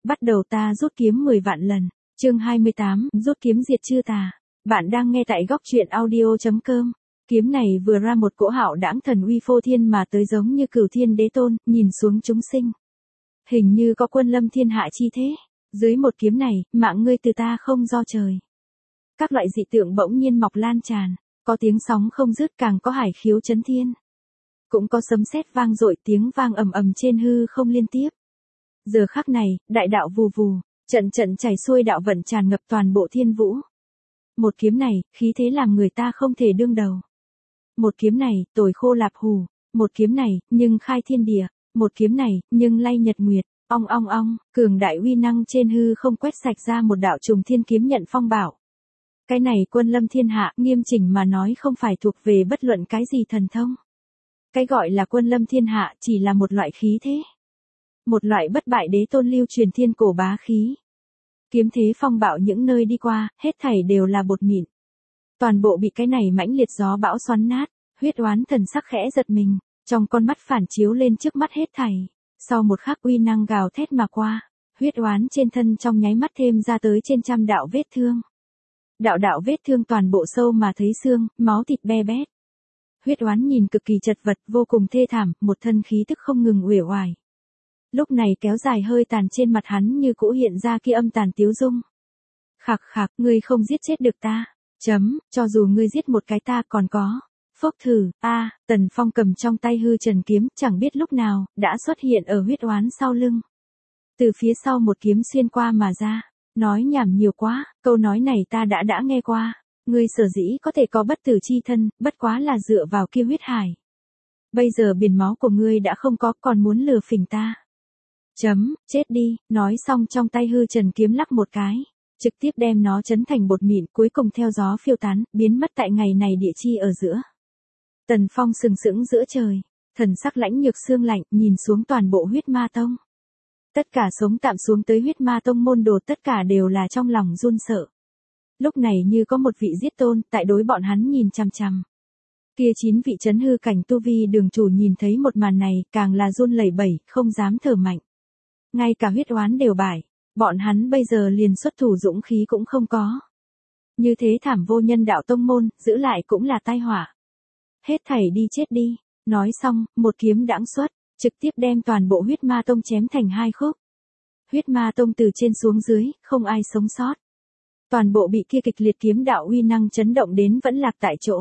bắt đầu ta rút kiếm 10 vạn lần. Chương 28, rút kiếm diệt chư tà. Bạn đang nghe tại góc truyện audio.com. Kiếm này vừa ra một cỗ hạo đãng thần uy phô thiên mà tới giống như cửu thiên đế tôn, nhìn xuống chúng sinh. Hình như có quân lâm thiên hạ chi thế. Dưới một kiếm này, mạng ngươi từ ta không do trời. Các loại dị tượng bỗng nhiên mọc lan tràn, có tiếng sóng không dứt, càng có hải khiếu chấn thiên. Cũng có sấm sét vang dội, tiếng vang ầm ầm trên hư không liên tiếp. Giờ khắc này, đại đạo vù vù, trận trận chảy xuôi đạo vận tràn ngập toàn bộ thiên vũ. Một kiếm này, khí thế làm người ta không thể đương đầu. Một kiếm này, tồi khô lạp hủ. Một kiếm này, nhưng khai thiên địa. Một kiếm này, nhưng lay nhật nguyệt. Ong ong ong, cường đại uy năng trên hư không quét sạch ra một đạo trùng thiên kiếm nhận phong bảo. Cái này quân lâm thiên hạ, nghiêm chỉnh mà nói không phải thuộc về bất luận cái gì thần thông. Cái gọi là quân lâm thiên hạ chỉ là một loại khí thế. Một loại bất bại đế tôn lưu truyền thiên cổ bá khí. Kiếm thế phong bạo những nơi đi qua, hết thảy đều là bột mịn. Toàn bộ bị cái này mãnh liệt gió bão xoắn nát, huyết oán thần sắc khẽ giật mình, trong con mắt phản chiếu lên trước mắt hết thảy. Sau một khắc uy năng gào thét mà qua, huyết oán trên thân trong nháy mắt thêm ra tới trên trăm đạo vết thương. Đạo đạo vết thương toàn bộ sâu mà thấy xương, máu thịt be bét. Huyết oán nhìn cực kỳ chật vật, vô cùng thê thảm, một thân khí tức không ngừng uể oải. Lúc này kéo dài hơi tàn trên mặt hắn như cũ hiện ra kia âm tàn tiếu dung. Khạc khạc, ngươi không giết chết được ta. Cho dù ngươi giết một cái ta còn có. Phốc thử, Tần Phong cầm trong tay hư trần kiếm, chẳng biết lúc nào, đã xuất hiện ở huyết oán sau lưng. Từ phía sau một kiếm xuyên qua mà ra. Nói nhảm nhiều quá, câu nói này ta đã nghe qua. Ngươi sở dĩ có thể có bất tử chi thân, bất quá là dựa vào kia huyết hải. Bây giờ biển máu của ngươi đã không có, còn muốn lừa phỉnh ta. Chết đi, nói xong trong tay hư trần kiếm lắc một cái. Trực tiếp đem nó chấn thành bột mịn, cuối cùng theo gió phiêu tán, biến mất tại ngày này địa chi ở giữa. Tần Phong sừng sững giữa trời, thần sắc lãnh nhược xương lạnh, nhìn xuống toàn bộ huyết ma tông. Tất cả sống tạm xuống tới huyết ma tông môn đồ tất cả đều là trong lòng run sợ. Lúc này như có một vị giết tôn, tại đối bọn hắn nhìn chằm chằm. Kia 9 vị chấn hư cảnh tu vi đường chủ nhìn thấy một màn này, càng là run lẩy bẩy, không dám thở mạnh. Ngay cả huyết oán đều bại, bọn hắn bây giờ liền xuất thủ dũng khí cũng không có. Như thế thảm vô nhân đạo tông môn, giữ lại cũng là tai họa. Hết thảy đi chết đi, nói xong, một kiếm đãng xuất, trực tiếp đem toàn bộ huyết ma tông chém thành hai khúc. Huyết ma tông từ trên xuống dưới, không ai sống sót. Toàn bộ bị kia kịch liệt kiếm đạo uy năng chấn động đến vẫn lạc tại chỗ.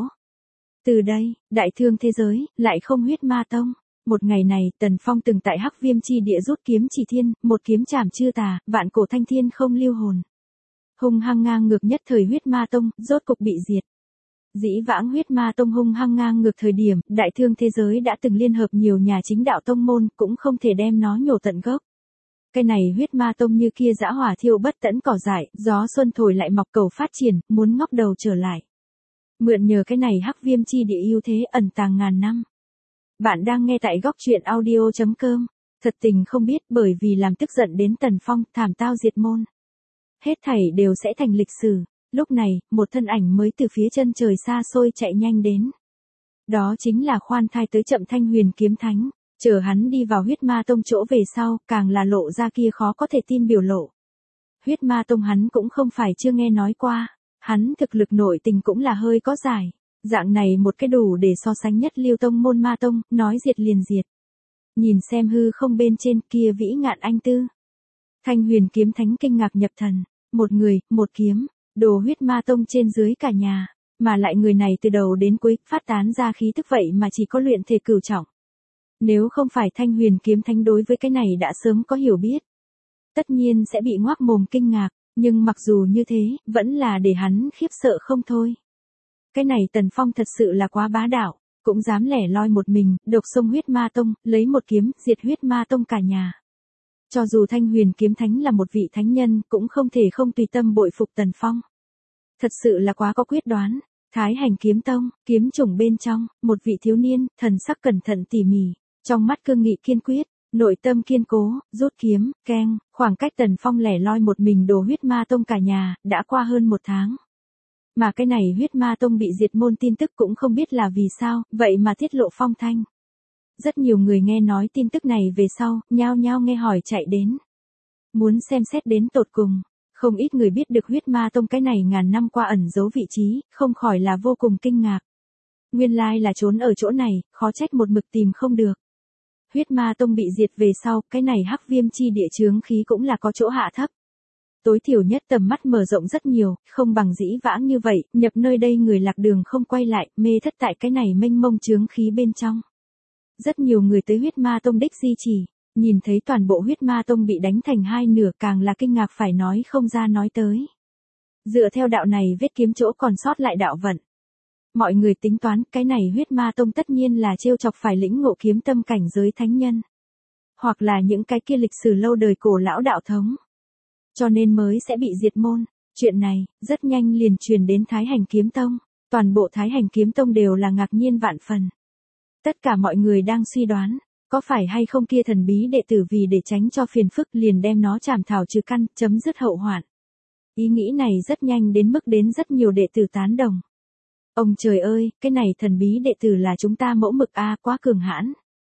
Từ đây, đại thương thế giới, lại không huyết ma tông. Một ngày này, Tần Phong từng tại Hắc Viêm chi địa rút kiếm chỉ thiên, một kiếm chảm chư tà, vạn cổ thanh thiên không lưu hồn. Hung hăng ngang ngược nhất thời huyết ma tông, rốt cục bị diệt. Dĩ vãng huyết ma tông hung hăng ngang ngược thời điểm, đại thương thế giới đã từng liên hợp nhiều nhà chính đạo tông môn, cũng không thể đem nó nhổ tận gốc. Cái này huyết ma tông như kia dã hỏa thiêu bất tẫn cỏ dại, gió xuân thổi lại mọc cầu phát triển, muốn ngóc đầu trở lại. Mượn nhờ cái này Hắc Viêm chi địa ưu thế ẩn tàng ngàn năm. Bạn đang nghe tại góc truyện audio.com. Thật tình không biết bởi vì làm tức giận đến Tần Phong, thảm tao diệt môn. Hết thảy đều sẽ thành lịch sử. Lúc này, một thân ảnh mới từ phía chân trời xa xôi chạy nhanh đến. Đó chính là khoan thai tới chậm Thanh Huyền kiếm thánh. Chờ hắn đi vào huyết ma tông chỗ về sau, càng là lộ ra kia khó có thể tin biểu lộ. Huyết ma tông hắn cũng không phải chưa nghe nói qua. Hắn thực lực nội tình cũng là hơi có giải. Dạng này một cái đủ để so sánh nhất lưu tông môn ma tông, nói diệt liền diệt. Nhìn xem hư không bên trên kia vĩ ngạn anh tư. Thanh Huyền kiếm thánh kinh ngạc nhập thần. Một người, một kiếm, đồ huyết ma tông trên dưới cả nhà. Mà lại người này từ đầu đến cuối phát tán ra khí tức vậy mà chỉ có luyện thể cửu trọng. Nếu không phải Thanh Huyền kiếm thánh đối với cái này đã sớm có hiểu biết. Tất nhiên sẽ bị ngoác mồm kinh ngạc, nhưng mặc dù như thế, vẫn là để hắn khiếp sợ không thôi. Cái này Tần Phong thật sự là quá bá đạo, cũng dám lẻ loi một mình, độc xông huyết ma tông, lấy một kiếm, diệt huyết ma tông cả nhà. Cho dù Thanh Huyền kiếm thánh là một vị thánh nhân, cũng không thể không tùy tâm bội phục Tần Phong. Thật sự là quá có quyết đoán. Thái Hành kiếm tông, kiếm chủng bên trong, một vị thiếu niên, thần sắc cẩn thận tỉ mỉ, trong mắt cương nghị kiên quyết, nội tâm kiên cố, rút kiếm, keng, khoảng cách Tần Phong lẻ loi một mình đồ huyết ma tông cả nhà, đã qua hơn 1 tháng. Mà cái này huyết ma tông bị diệt môn tin tức cũng không biết là vì sao, vậy mà tiết lộ phong thanh. Rất nhiều người nghe nói tin tức này về sau, nhao nhao nghe hỏi chạy đến. Muốn xem xét đến tột cùng, không ít người biết được huyết ma tông cái này ngàn năm qua ẩn giấu vị trí, không khỏi là vô cùng kinh ngạc. Nguyên lai là trốn ở chỗ này, khó trách một mực tìm không được. Huyết ma tông bị diệt về sau, cái này hắc viêm chi địa chướng khí cũng là có chỗ hạ thấp. Tối thiểu nhất tầm mắt mở rộng rất nhiều, không bằng dĩ vãng như vậy, nhập nơi đây người lạc đường không quay lại, mê thất tại cái này mênh mông chướng khí bên trong. Rất nhiều người tới huyết ma tông đích di chỉ, nhìn thấy toàn bộ huyết ma tông bị đánh thành hai nửa càng là kinh ngạc phải nói không ra nói tới. Dựa theo đạo này vết kiếm chỗ còn sót lại đạo vận. Mọi người tính toán cái này huyết ma tông tất nhiên là trêu chọc phải lĩnh ngộ kiếm tâm cảnh giới thánh nhân. Hoặc là những cái kia lịch sử lâu đời cổ lão đạo thống. Cho nên mới sẽ bị diệt môn. Chuyện này, rất nhanh liền truyền đến Thái Hành Kiếm Tông. Toàn bộ Thái Hành Kiếm Tông đều là ngạc nhiên vạn phần. Tất cả mọi người đang suy đoán, có phải hay không kia thần bí đệ tử vì để tránh cho phiền phức liền đem nó chảm thảo trừ căn, chấm dứt hậu hoạn. Ý nghĩ này rất nhanh đến mức đến rất nhiều đệ tử tán đồng. Ông trời ơi, cái này thần bí đệ tử là chúng ta mẫu mực a, quá cường hãn.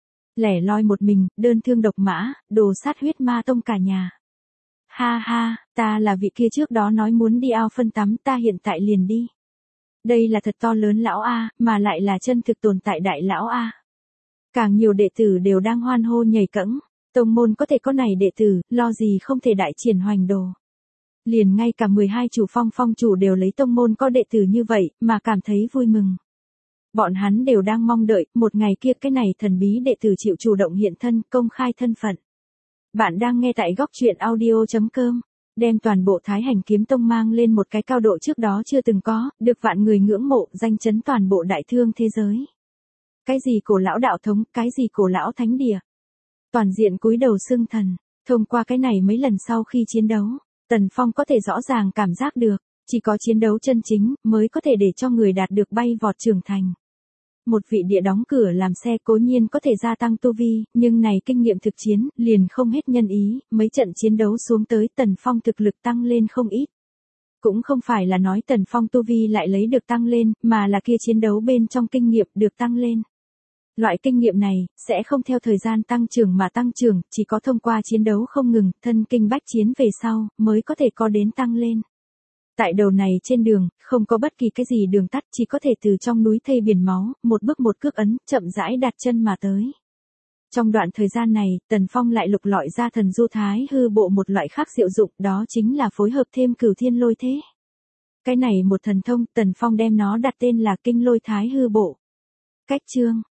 Lẻ loi một mình, đơn thương độc mã, đồ sát huyết ma tông cả nhà. Ha ha, ta là vị kia trước đó nói muốn đi ao phân tắm, ta hiện tại liền đi. Đây là thật to lớn lão A, mà lại là chân thực tồn tại đại lão A. Càng nhiều đệ tử đều đang hoan hô nhảy cẫng, tông môn có thể có này đệ tử, lo gì không thể đại triển hoành đồ. Liền ngay cả 12 chủ phong chủ đều lấy tông môn có đệ tử như vậy, mà cảm thấy vui mừng. Bọn hắn đều đang mong đợi, một ngày kia cái này thần bí đệ tử chịu chủ động hiện thân, công khai thân phận. Bạn đang nghe tại góc truyện audio.com, đem toàn bộ Thái Hành Kiếm Tông mang lên một cái cao độ trước đó chưa từng có, được vạn người ngưỡng mộ, danh chấn toàn bộ đại thương thế giới. Cái gì cổ lão đạo thống, cái gì cổ lão thánh địa. Toàn diện cúi đầu xưng thần, thông qua cái này mấy lần sau khi chiến đấu, Tần Phong có thể rõ ràng cảm giác được, chỉ có chiến đấu chân chính mới có thể để cho người đạt được bay vọt trưởng thành. Một vị địa đóng cửa làm xe cố nhiên có thể gia tăng tu vi, nhưng này kinh nghiệm thực chiến, liền không hết nhân ý, mấy trận chiến đấu xuống tới Tần Phong thực lực tăng lên không ít. Cũng không phải là nói Tần Phong tu vi lại lấy được tăng lên, mà là kia chiến đấu bên trong kinh nghiệm được tăng lên. Loại kinh nghiệm này, sẽ không theo thời gian tăng trưởng mà tăng trưởng, chỉ có thông qua chiến đấu không ngừng, thân kinh bách chiến về sau, mới có thể có đến tăng lên. Tại đầu này trên đường, không có bất kỳ cái gì đường tắt, chỉ có thể từ trong núi thây biển máu, một bước một cước ấn, chậm rãi đặt chân mà tới. Trong đoạn thời gian này, Tần Phong lại lục lọi ra thần du thái hư bộ một loại khác diệu dụng, đó chính là phối hợp thêm cửu thiên lôi thế. Cái này một thần thông, Tần Phong đem nó đặt tên là kinh lôi thái hư bộ. Cách chương,